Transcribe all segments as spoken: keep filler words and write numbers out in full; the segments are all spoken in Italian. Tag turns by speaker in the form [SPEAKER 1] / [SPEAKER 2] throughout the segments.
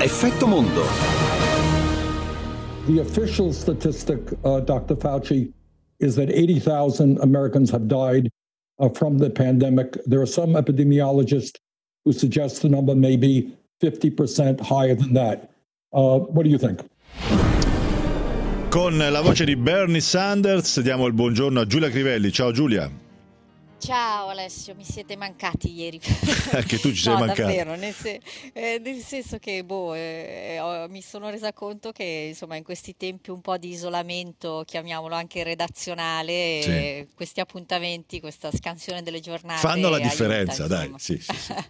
[SPEAKER 1] Effetto Mondo.
[SPEAKER 2] The official statistic, uh, Doctor Fauci, is that eighty thousand Americans have died uh, from the pandemic. There are some epidemiologists who suggest the number may be fifty percent higher than that. Uh, what do you think?
[SPEAKER 3] Con la voce di Bernie Sanders diamo il buongiorno a Giulia Crivelli. Ciao Giulia.
[SPEAKER 4] Ciao Alessio, mi siete mancati ieri.
[SPEAKER 3] Che tu ci sei
[SPEAKER 4] no,
[SPEAKER 3] mancato.
[SPEAKER 4] Davvero, nel, se- eh, nel senso che boh, eh, ho- mi sono resa conto che insomma in questi tempi un po' di isolamento, chiamiamolo anche redazionale,
[SPEAKER 3] Sì.
[SPEAKER 4] eh, questi appuntamenti, questa scansione delle giornate
[SPEAKER 3] Fanno la
[SPEAKER 4] aiuta,
[SPEAKER 3] differenza, dai.
[SPEAKER 4] insomma.
[SPEAKER 3] Sì, sì, sì.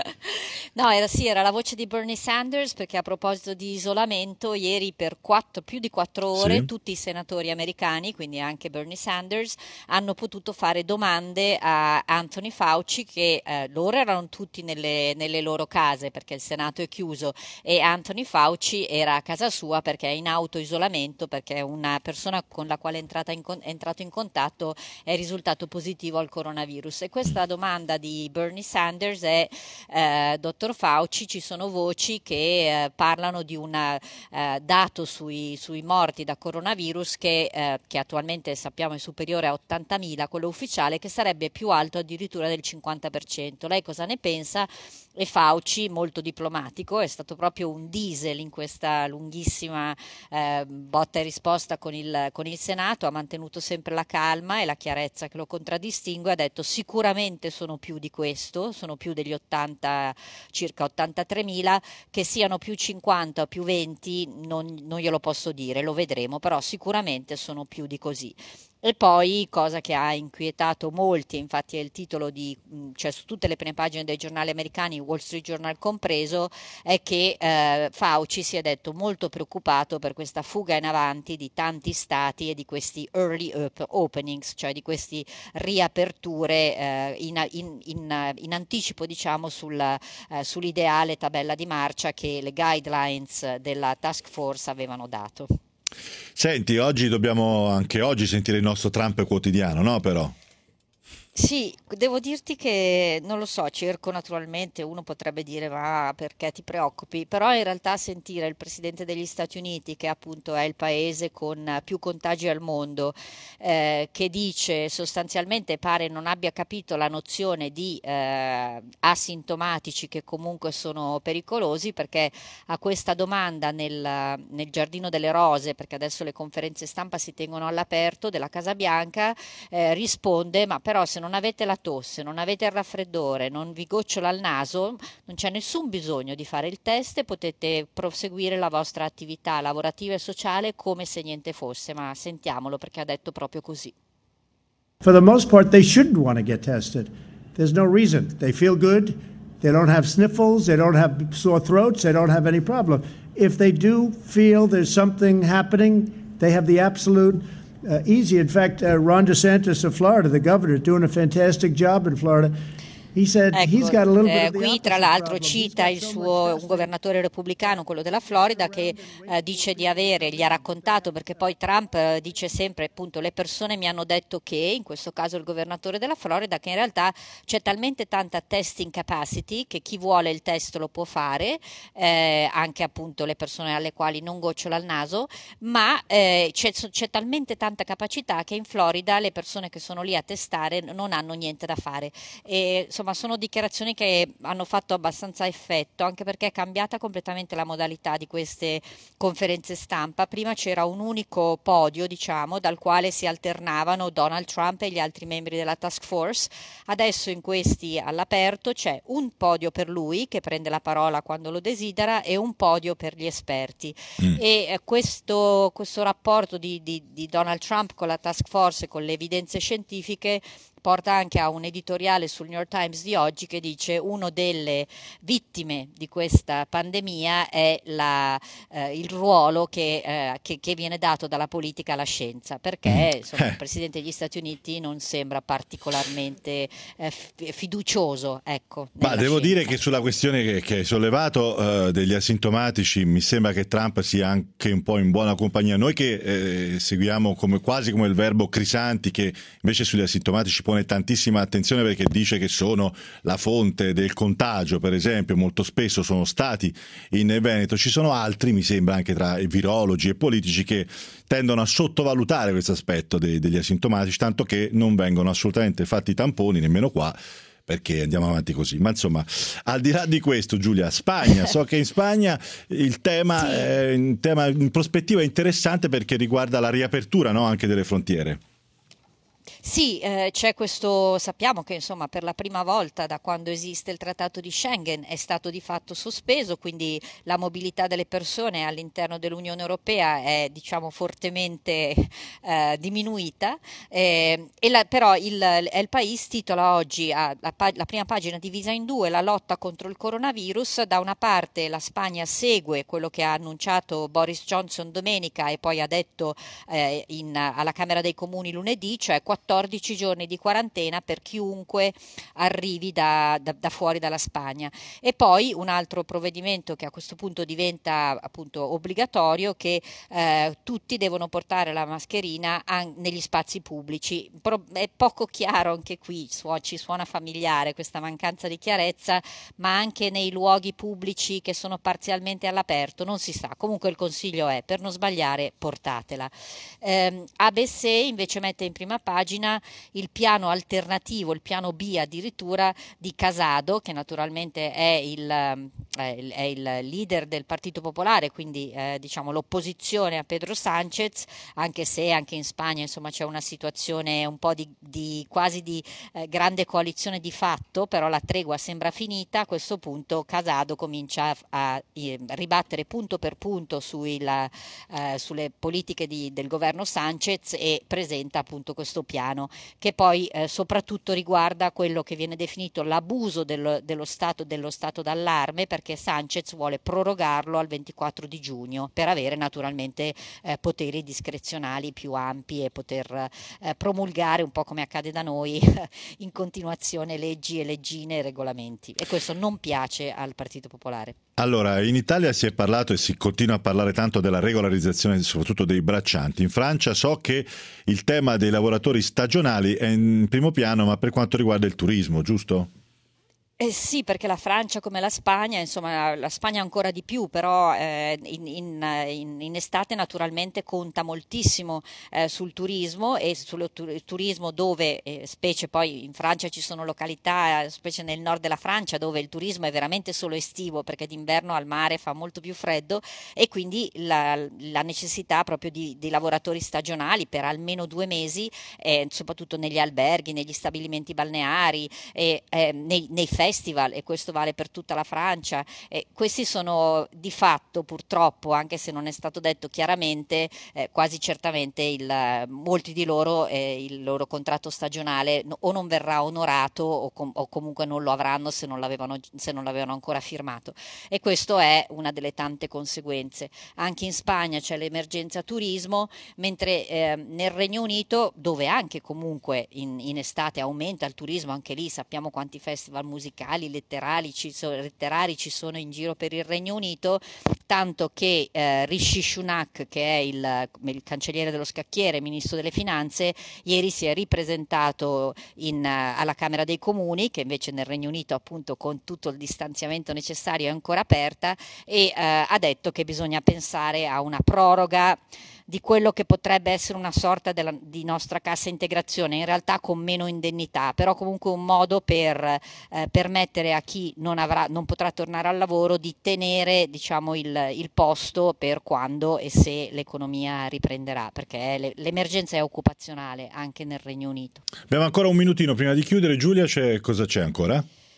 [SPEAKER 4] No, era, sì, era la voce di Bernie Sanders perché a proposito di isolamento, ieri per quattro, più di quattro ore
[SPEAKER 3] Sì.
[SPEAKER 4] tutti i senatori americani, quindi anche Bernie Sanders, hanno potuto fare domande a Anthony Fauci che eh, loro erano tutti nelle, nelle loro case perché il Senato è chiuso e Anthony Fauci era a casa sua perché è in autoisolamento perché una persona con la quale è, entrata in con- è entrato in contatto è risultato positivo al coronavirus. E questa domanda di Bernie Sanders è eh, dottor Fauci, ci sono voci che eh, parlano di un eh, dato sui, sui morti da coronavirus che, eh, che attualmente sappiamo è superiore a ottantamila, quello ufficiale, che sarebbe più alto addirittura del cinquanta per cento. Lei cosa ne pensa? E Fauci, molto diplomatico, è stato proprio un diesel in questa lunghissima eh, botta e risposta con il, con il Senato, ha mantenuto sempre la calma e la chiarezza che lo contraddistingue, ha detto sicuramente sono più di questo, sono più degli ottanta, circa ottantatremila, che siano più cinquanta o più venti non, non glielo posso dire, lo vedremo, però sicuramente sono più di così. E poi, cosa che ha inquietato molti, infatti è il titolo di, mh, cioè su tutte le prime pagine dei giornali americani, Wall Street Journal compreso, è che eh, Fauci si è detto molto preoccupato per questa fuga in avanti di tanti stati e di questi early op- openings, cioè di queste riaperture eh, in, in- in- in anticipo, diciamo, sul, eh, sull'ideale tabella di marcia che le guidelines della task force avevano dato.
[SPEAKER 3] Senti, oggi dobbiamo anche oggi sentire il nostro Trump quotidiano, no però?
[SPEAKER 4] Sì, devo dirti che non lo so, cerco naturalmente, uno potrebbe dire ma perché ti preoccupi, però in realtà sentire il presidente degli Stati Uniti, che appunto è il paese con eh, più contagi al mondo, eh, che dice sostanzialmente pare non abbia capito la nozione di eh, asintomatici che comunque sono pericolosi, perché a questa domanda nel, nel Giardino delle Rose, perché adesso le conferenze stampa si tengono all'aperto della Casa Bianca, eh, risponde ma però se non avete la tosse, non avete il raffreddore, non vi gocciola il naso, non c'è nessun bisogno di fare il test e potete proseguire la vostra attività lavorativa e sociale come se niente fosse, ma sentiamolo perché ha detto proprio così.
[SPEAKER 5] For the most part, they shouldn't want to get tested. There's no reason. They feel good. They don't have sniffles. They don't have sore throats. They don't have any problem. If they do feel there's something happening, they have the absolute uh, easy. In fact, uh, Ron DeSantis of Florida, the governor, is doing a fantastic job in Florida. He said he's got a little bit
[SPEAKER 4] Eh,
[SPEAKER 5] of the
[SPEAKER 4] qui tra
[SPEAKER 5] opposite
[SPEAKER 4] l'altro
[SPEAKER 5] problem. He's
[SPEAKER 4] cita
[SPEAKER 5] got
[SPEAKER 4] il
[SPEAKER 5] so
[SPEAKER 4] suo
[SPEAKER 5] much
[SPEAKER 4] un
[SPEAKER 5] testing.
[SPEAKER 4] governatore repubblicano, quello della Florida, che eh, dice di avere, gli ha raccontato, perché poi Trump eh, dice sempre appunto le persone mi hanno detto che, in questo caso il governatore della Florida, che in realtà c'è talmente tanta testing capacity che chi vuole il test lo può fare, eh, anche appunto le persone alle quali non gocciola il naso, ma eh, c'è, c'è talmente tanta capacità che in Florida le persone che sono lì a testare non hanno niente da fare. E, insomma, sono dichiarazioni che hanno fatto abbastanza effetto, anche perché è cambiata completamente la modalità di queste conferenze stampa. Prima c'era un unico podio, diciamo, dal quale si alternavano Donald Trump e gli altri membri della task force. Adesso in questi all'aperto c'è un podio per lui, che prende la parola quando lo desidera, e un podio per gli esperti.
[SPEAKER 3] Mm.
[SPEAKER 4] E eh, questo, questo rapporto di, di, di Donald Trump con la task force e con le evidenze scientifiche porta anche a un editoriale sul New York Times di oggi che dice uno delle vittime di questa pandemia è la, eh, il ruolo che, eh, che, che viene dato dalla politica alla scienza, perché
[SPEAKER 3] Mm.
[SPEAKER 4] insomma,
[SPEAKER 3] Eh.
[SPEAKER 4] il Presidente degli Stati Uniti non sembra particolarmente eh, f- fiducioso, ecco,
[SPEAKER 3] Ma
[SPEAKER 4] nella
[SPEAKER 3] devo
[SPEAKER 4] scienza.
[SPEAKER 3] dire che sulla questione che, che hai sollevato eh, degli asintomatici mi sembra che Trump sia anche un po' in buona compagnia. Noi che eh, seguiamo come, quasi come il verbo Crisanti, che invece sugli asintomatici pone pone tantissima attenzione perché dice che sono la fonte del contagio, per esempio, molto spesso sono stati in Veneto. Ci sono altri, mi sembra, anche tra i virologi e politici che tendono a sottovalutare questo aspetto dei, degli asintomatici, tanto che non vengono assolutamente fatti i tamponi, nemmeno qua, perché andiamo avanti così. Ma insomma, al di là di questo, Giulia, Spagna, so che in Spagna il tema, sì. è un tema in prospettiva interessante perché riguarda la riapertura, no, anche delle frontiere.
[SPEAKER 4] Sì, eh, c'è questo, sappiamo che insomma per la prima volta da quando esiste il Trattato di Schengen è stato di fatto sospeso, quindi la mobilità delle persone all'interno dell'Unione Europea è diciamo fortemente eh, diminuita, eh, e la, però il, El País titola oggi a, la, la prima pagina divisa in due la lotta contro il coronavirus. Da una parte la Spagna segue quello che ha annunciato Boris Johnson domenica e poi ha detto eh, in, alla Camera dei Comuni lunedì, cioè quattordici giorni di quarantena per chiunque arrivi da, da, da fuori dalla Spagna. E poi un altro provvedimento che a questo punto diventa appunto obbligatorio, che eh, tutti devono portare la mascherina an- negli spazi pubblici. Pro- è poco chiaro anche qui, su- ci suona familiare questa mancanza di chiarezza, ma anche nei luoghi pubblici che sono parzialmente all'aperto non si sa. Comunque il consiglio è, per non sbagliare, portatela. Eh, A B C invece mette in prima pagina il piano alternativo, il piano B addirittura di Casado, che naturalmente è il, è il leader del Partito Popolare, quindi eh, diciamo l'opposizione a Pedro Sánchez, anche se anche in Spagna insomma c'è una situazione un po' di, di quasi di eh, grande coalizione di fatto, però la tregua sembra finita. A questo punto Casado comincia a, a, a ribattere punto per punto sui, la, eh, sulle politiche di, del governo Sánchez e presenta appunto questo piano che poi eh, soprattutto riguarda quello che viene definito l'abuso dello, dello, stato, dello stato d'allarme, perché Sánchez vuole prorogarlo al ventiquattro di giugno per avere naturalmente eh, poteri discrezionali più ampi e poter eh, promulgare, un po' come accade da noi, in continuazione leggi e leggine e regolamenti, e questo non piace al Partito Popolare.
[SPEAKER 3] Allora, in Italia si è parlato e si continua a parlare tanto della regolarizzazione soprattutto dei braccianti. In Francia so che il tema dei lavoratori stagionali è in primo piano, ma per quanto riguarda il turismo, giusto?
[SPEAKER 4] Eh sì, perché la Francia come la Spagna, insomma la Spagna ancora di più, però eh, in, in, in, in estate naturalmente conta moltissimo eh, sul turismo e sul tu- turismo dove, eh, specie poi in Francia ci sono località, eh, specie nel nord della Francia, dove il turismo è veramente solo estivo perché d'inverno al mare fa molto più freddo, e quindi la, la necessità proprio di, di lavoratori stagionali per almeno due mesi, eh, soprattutto negli alberghi, negli stabilimenti balneari e eh, nei, nei festival, e questo vale per tutta la Francia. E questi sono di fatto, purtroppo, anche se non è stato detto chiaramente, eh, quasi certamente il, molti di loro eh, il loro contratto stagionale o non verrà onorato o, com- o comunque non lo avranno se non l'avevano, se non l'avevano ancora firmato, e questo è una delle tante conseguenze. Anche in Spagna c'è l'emergenza turismo, mentre eh, nel Regno Unito, dove anche comunque in, in estate aumenta il turismo, anche lì sappiamo quanti festival musicali letterari ci, sono, letterari ci sono in giro per il Regno Unito, tanto che eh, Rishi Sunak, che è il, il cancelliere dello scacchiere, ministro delle finanze, ieri si è ripresentato in, uh, alla Camera dei Comuni, che invece nel Regno Unito appunto con tutto il distanziamento necessario è ancora aperta, e uh, ha detto che bisogna pensare a una proroga di quello che potrebbe essere una sorta della, di nostra cassa integrazione, in realtà con meno indennità, però comunque un modo per eh, permettere a chi non, avrà, non potrà tornare al lavoro di tenere diciamo, il, il posto per quando e se l'economia riprenderà, perché le, l'emergenza è occupazionale anche nel Regno Unito.
[SPEAKER 3] Abbiamo ancora un minutino prima di chiudere. Giulia, c'è, cosa c'è ancora?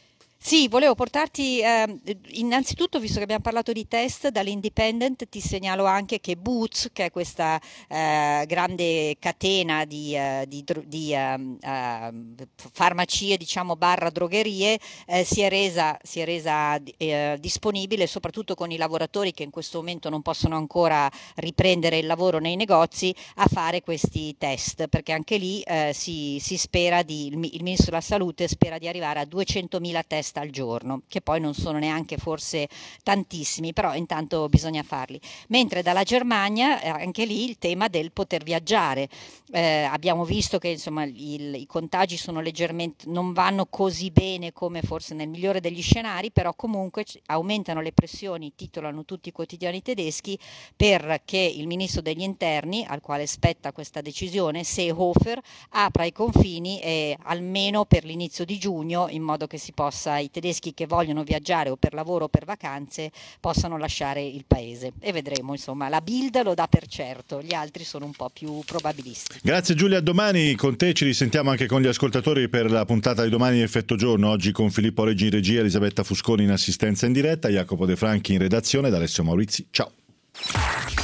[SPEAKER 4] Sì, volevo portarti eh, innanzitutto, visto che abbiamo parlato di test, dall'Independent ti segnalo anche che Boots, che è questa eh, grande catena di, eh, di, di eh, eh, farmacie, diciamo barra drogherie, eh, si è resa, si è resa eh, disponibile soprattutto con i lavoratori che in questo momento non possono ancora riprendere il lavoro nei negozi, a fare questi test, perché anche lì eh, si, si spera di, il, il Ministro della Salute spera di arrivare a duecentomila test test al giorno, che poi non sono neanche forse tantissimi, però intanto bisogna farli. Mentre dalla Germania eh, anche lì il tema del poter viaggiare. Eh, abbiamo visto che insomma il, i contagi sono leggermente, non vanno così bene come forse nel migliore degli scenari, però comunque aumentano le pressioni, titolano tutti i quotidiani tedeschi, perché il ministro degli interni, al quale spetta questa decisione, Seehofer, apra i confini eh, almeno per l'inizio di giugno, in modo che si possa, i tedeschi che vogliono viaggiare o per lavoro o per vacanze possano lasciare il paese. E vedremo, insomma, la Bild lo dà per certo, gli altri sono un po' più probabilisti.
[SPEAKER 3] Grazie Giulia, a domani. Con te ci risentiamo anche con gli ascoltatori per la puntata di Domani Effetto Giorno, oggi con Filippo Reggi in regia, Elisabetta Fusconi in assistenza in diretta, Jacopo De Franchi in redazione, da Alessio Maurizi. Ciao.